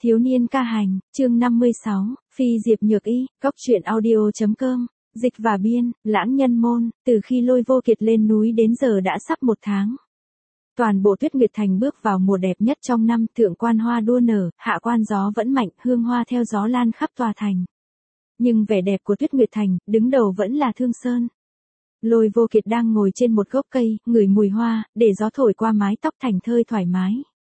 Thiếu niên ca hành, chương 56, Phi Diệp Nhược Y, Cốc truyện audio.com, dịch và biên, Lãng Nhân Môn, từ khi Lôi Vô Kiệt lên núi đến giờ đã sắp 1 tháng. Toàn bộ Tuyết Nguyệt Thành bước vào mùa đẹp nhất trong năm, thượng quan hoa đua nở, hạ quan gió vẫn mạnh, hương hoa theo gió lan khắp tòa thành. Nhưng vẻ đẹp của Tuyết Nguyệt Thành, đứng đầu vẫn là Thương Sơn. Lôi Vô Kiệt đang ngồi trên một gốc cây, ngửi mùi hoa, để gió thổi qua mái tóc thành thơi thoải mái.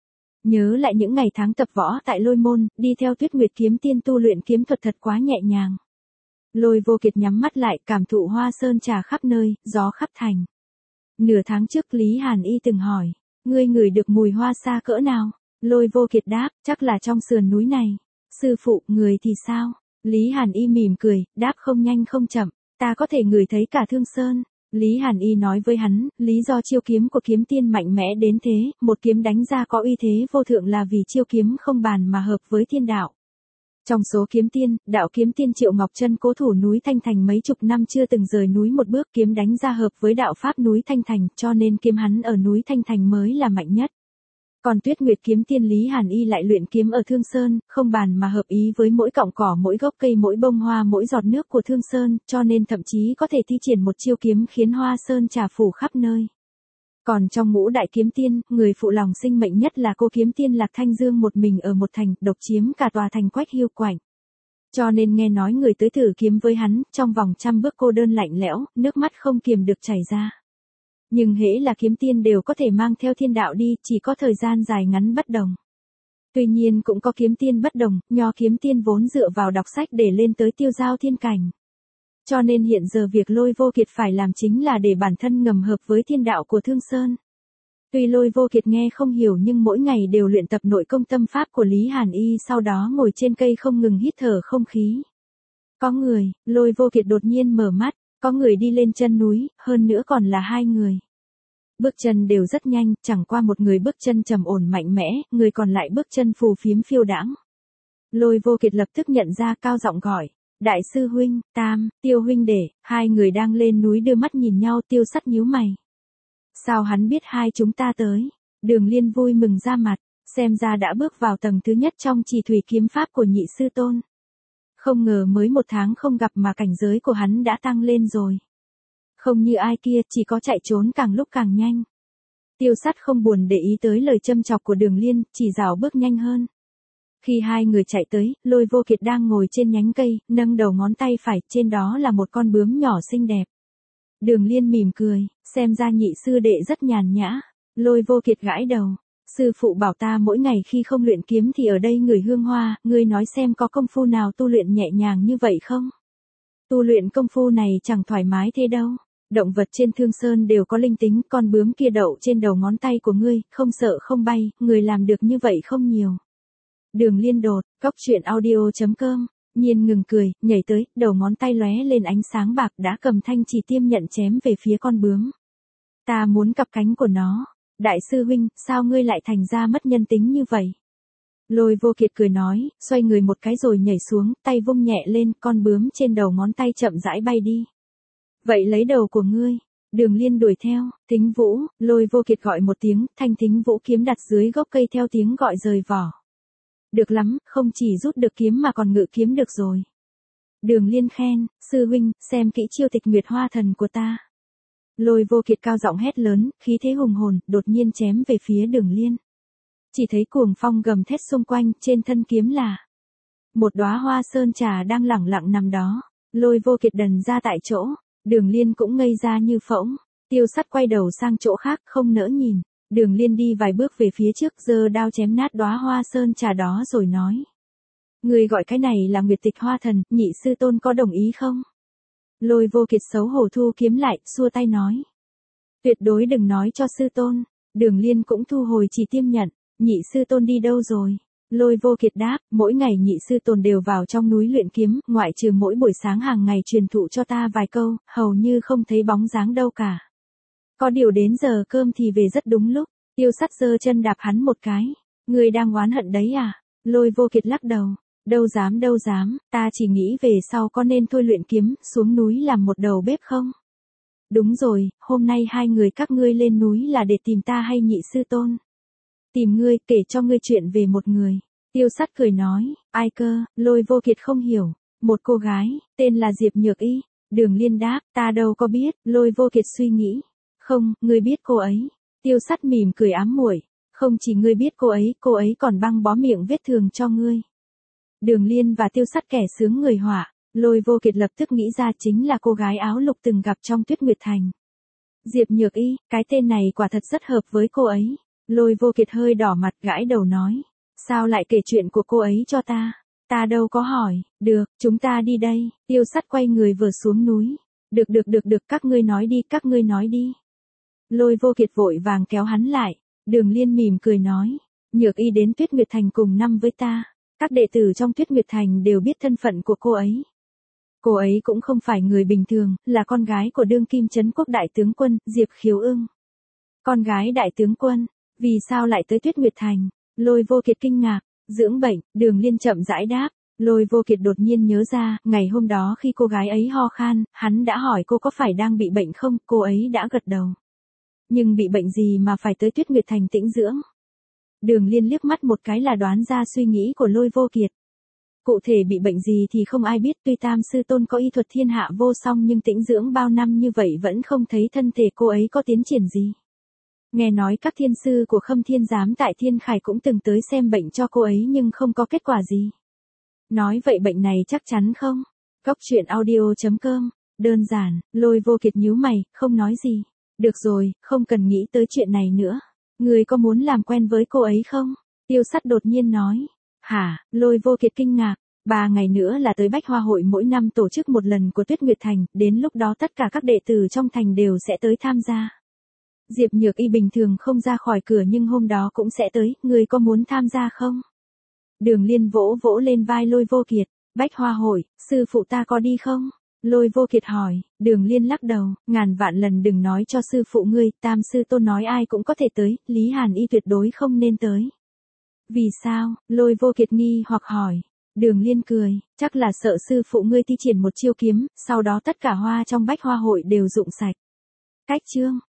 Nhớ lại những ngày tháng tập võ tại Lôi Môn, đi theo Tuyết Nguyệt kiếm tiên tu luyện kiếm thuật thật quá nhẹ nhàng. Lôi Vô Kiệt nhắm mắt lại, cảm thụ hoa sơn trà khắp nơi, gió khắp thành. Nửa tháng trước Lý Hàn Y từng hỏi, ngươi ngửi được mùi hoa xa cỡ nào? Lôi Vô Kiệt đáp, chắc là trong sườn núi này. Sư phụ, người thì sao? Lý Hàn Y mỉm cười, đáp không nhanh không chậm, ta có thể ngửi thấy cả Thương Sơn. Lý Hàn Y nói với hắn, lý do chiêu kiếm của kiếm tiên mạnh mẽ đến thế, một kiếm đánh ra có uy thế vô thượng là vì chiêu kiếm không bàn mà hợp với thiên đạo. Trong số kiếm tiên, đạo kiếm tiên Triệu Ngọc Chân cố thủ núi Thanh Thành mấy chục năm chưa từng rời núi một bước, kiếm đánh ra hợp với đạo pháp núi Thanh Thành, cho nên kiếm hắn ở núi Thanh Thành mới là mạnh nhất. Còn Tuyết Nguyệt kiếm tiên Lý Hàn Y lại luyện kiếm ở Thương Sơn, không bàn mà hợp ý với mỗi cọng cỏ, mỗi gốc cây, mỗi bông hoa, mỗi giọt nước của Thương Sơn, cho nên thậm chí có thể thi triển một chiêu kiếm khiến hoa sơn trà phủ khắp nơi. Còn trong ngũ đại kiếm tiên, người phụ lòng sinh mệnh nhất là cô kiếm tiên Lạc Thanh Dương, một mình ở một thành, độc chiếm cả tòa thành Quách Hiêu Quạnh. Cho nên nghe nói người tới thử kiếm với hắn, trong vòng 100 bước cô đơn lạnh lẽo, nước mắt không kiềm được chảy ra. Nhưng hễ là kiếm tiên đều có thể mang theo thiên đạo đi, chỉ có thời gian dài ngắn bất đồng. Tuy nhiên cũng có kiếm tiên bất đồng, Nho kiếm tiên vốn dựa vào đọc sách để lên tới tiêu giao thiên cảnh. Cho nên hiện giờ việc Lôi Vô Kiệt phải làm chính là để bản thân ngầm hợp với thiên đạo của Thương Sơn. Tuy Lôi Vô Kiệt nghe không hiểu nhưng mỗi ngày đều luyện tập nội công tâm pháp của Lý Hàn Y, sau đó ngồi trên cây không ngừng hít thở không khí. Có người, Lôi Vô Kiệt đột nhiên mở mắt, có người đi lên chân núi, hơn nữa còn là 2 người. Bước chân đều rất nhanh, chẳng qua một người bước chân trầm ổn mạnh mẽ, người còn lại bước chân phù phiếm phiêu đãng. Lôi Vô Kiệt lập tức nhận ra, cao giọng gọi, đại sư huynh, Tam, Tiêu huynh đệ. 2 người đang lên núi đưa mắt nhìn nhau, Tiêu Sắt nhíu mày. Sao hắn biết hai chúng ta tới? Đường Liên vui mừng ra mặt, xem ra đã bước vào tầng thứ nhất trong Chỉ Thủy kiếm pháp của nhị sư tôn. Không ngờ mới 1 tháng không gặp mà cảnh giới của hắn đã tăng lên rồi. Không như ai kia, chỉ có chạy trốn càng lúc càng nhanh. Tiêu Sắt không buồn để ý tới lời châm chọc của Đường Liên, chỉ rảo bước nhanh hơn. Khi 2 người chạy tới, Lôi Vô Kiệt đang ngồi trên nhánh cây, nâng đầu ngón tay phải, trên đó là một con bướm nhỏ xinh đẹp. Đường Liên mỉm cười, xem ra nhị sư đệ rất nhàn nhã. Lôi Vô Kiệt gãi đầu, sư phụ bảo ta mỗi ngày khi không luyện kiếm thì ở đây ngửi hương hoa, ngươi nói xem có công phu nào tu luyện nhẹ nhàng như vậy không? Tu luyện công phu này chẳng thoải mái thế đâu. Động vật trên Thương Sơn đều có linh tính, con bướm kia đậu trên đầu ngón tay của ngươi, không sợ không bay, người làm được như vậy không nhiều. Đường Liên đột, Cốc truyện audio.com, nhiên ngừng cười, nhảy tới, đầu ngón tay lóe lên ánh sáng bạc, đã cầm thanh chỉ tiêm nhận chém về phía con bướm. Ta muốn cặp cánh của nó. Đại sư huynh, sao ngươi lại thành ra mất nhân tính như vậy? Lôi Vô Kiệt cười nói, xoay người một cái rồi nhảy xuống, tay vung nhẹ lên, con bướm trên đầu ngón tay chậm rãi bay đi. Vậy lấy đầu của ngươi. Đường Liên đuổi theo, Thính Vũ. Lôi Vô Kiệt gọi một tiếng, thanh Thính Vũ kiếm đặt dưới gốc cây theo tiếng gọi rời vỏ. Được lắm, không chỉ rút được kiếm mà còn ngự kiếm được rồi. Đường Liên khen, sư huynh, xem kỹ chiêu Tịch Nguyệt Hoa Thần của ta. Lôi Vô Kiệt cao giọng hét lớn, khí thế hùng hồn, đột nhiên chém về phía Đường Liên. Chỉ thấy cuồng phong gầm thét xung quanh, trên thân kiếm là một đóa hoa sơn trà đang lẳng lặng nằm đó. Lôi Vô Kiệt đần ra tại chỗ, Đường Liên cũng ngây ra như phỗng. Tiêu Sắt quay đầu sang chỗ khác, không nỡ nhìn. Đường Liên đi vài bước về phía trước, giơ đao chém nát đóa hoa sơn trà đó rồi nói. Người gọi cái này là Nguyệt Tịch Hoa Thần, nhị sư tôn có đồng ý không? Lôi Vô Kiệt xấu hổ thu kiếm lại, xua tay nói. Tuyệt đối đừng nói cho sư tôn. Đường Liên cũng thu hồi chỉ tiêm nhận, nhị sư tôn đi đâu rồi? Lôi Vô Kiệt đáp, mỗi ngày nhị sư tôn đều vào trong núi luyện kiếm, ngoại trừ mỗi buổi sáng hàng ngày truyền thụ cho ta vài câu, hầu như không thấy bóng dáng đâu cả. Có điều đến giờ cơm thì về rất đúng lúc. Tiêu Sắt giơ chân đạp hắn một cái. Ngươi đang oán hận đấy à? Lôi Vô Kiệt lắc đầu. Đâu dám, ta chỉ nghĩ về sau có nên thôi luyện kiếm, xuống núi làm một đầu bếp không? Đúng rồi, hôm nay 2 người các ngươi lên núi là để tìm ta hay nhị sư tôn? Tìm ngươi, kể cho ngươi chuyện về một người. Tiêu Sắt cười nói, ai cơ, Lôi Vô Kiệt không hiểu. Một cô gái, tên là Diệp Nhược Y. Đường Liên đáp, ta đâu có biết, Lôi Vô Kiệt suy nghĩ. Không, ngươi biết cô ấy. Tiêu Sắt mỉm cười ám muội, không chỉ ngươi biết cô ấy còn băng bó miệng vết thương cho ngươi. Đường Liên và Tiêu Sắt kẻ sướng người họa, Lôi Vô Kiệt lập tức nghĩ ra chính là cô gái áo lục từng gặp trong Tuyết Nguyệt Thành. Diệp Nhược Y, cái tên này quả thật rất hợp với cô ấy. Lôi Vô Kiệt hơi đỏ mặt gãi đầu nói, sao lại kể chuyện của cô ấy cho ta? Ta đâu có hỏi, được, chúng ta đi đây. Tiêu Sắt quay người vừa xuống núi. Được, các ngươi nói đi. Lôi Vô Kiệt vội vàng kéo hắn lại. Đường Liên mỉm cười nói, Nhược Y đến Tuyết Nguyệt Thành cùng năm với ta. Các đệ tử trong Tuyết Nguyệt Thành đều biết thân phận của cô ấy. Cô ấy cũng không phải người bình thường, là con gái của đương kim trấn quốc đại tướng quân, Diệp Khiếu Ưng. Con gái đại tướng quân, vì sao lại tới Tuyết Nguyệt Thành? Lôi Vô Kiệt kinh ngạc, dưỡng bệnh, Đường Liên chậm rãi đáp. Lôi Vô Kiệt đột nhiên nhớ ra, ngày hôm đó khi cô gái ấy ho khan, hắn đã hỏi cô có phải đang bị bệnh không, cô ấy đã gật đầu. Nhưng bị bệnh gì mà phải tới Tuyết Nguyệt Thành tĩnh dưỡng? Đường Liên liếc mắt một cái là đoán ra suy nghĩ của Lôi Vô Kiệt. Cụ thể bị bệnh gì thì không ai biết, tuy Tam Sư Tôn có y thuật thiên hạ vô song nhưng tĩnh dưỡng bao năm như vậy vẫn không thấy thân thể cô ấy có tiến triển gì. Nghe nói các thiên sư của Khâm Thiên Giám tại Thiên Khải cũng từng tới xem bệnh cho cô ấy nhưng không có kết quả gì. Nói vậy bệnh này chắc chắn không? Góc truyện audio.com, đơn giản, Lôi Vô Kiệt nhíu mày, không nói gì. Được rồi, không cần nghĩ tới chuyện này nữa. Người có muốn làm quen với cô ấy không? Tiêu Sắt đột nhiên nói. Hả, Lôi Vô Kiệt kinh ngạc. 3 ngày nữa là tới Bách Hoa Hội mỗi năm tổ chức một lần của Tuyết Nguyệt Thành, đến lúc đó tất cả các đệ tử trong thành đều sẽ tới tham gia. Diệp Nhược Y bình thường không ra khỏi cửa nhưng hôm đó cũng sẽ tới, người có muốn tham gia không? Đường Liên vỗ vỗ lên vai Lôi Vô Kiệt, Bách Hoa Hội, sư phụ ta có đi không? Lôi Vô Kiệt hỏi, Đường Liên lắc đầu, ngàn vạn lần đừng nói cho sư phụ ngươi, Tam Sư Tôn nói ai cũng có thể tới, Lý Hàn Y tuyệt đối không nên tới. Vì sao? Lôi Vô Kiệt nghi hoặc hỏi. Đường Liên cười, chắc là sợ sư phụ ngươi thi triển một chiêu kiếm, sau đó tất cả hoa trong Bách Hoa Hội đều rụng sạch. Cách chương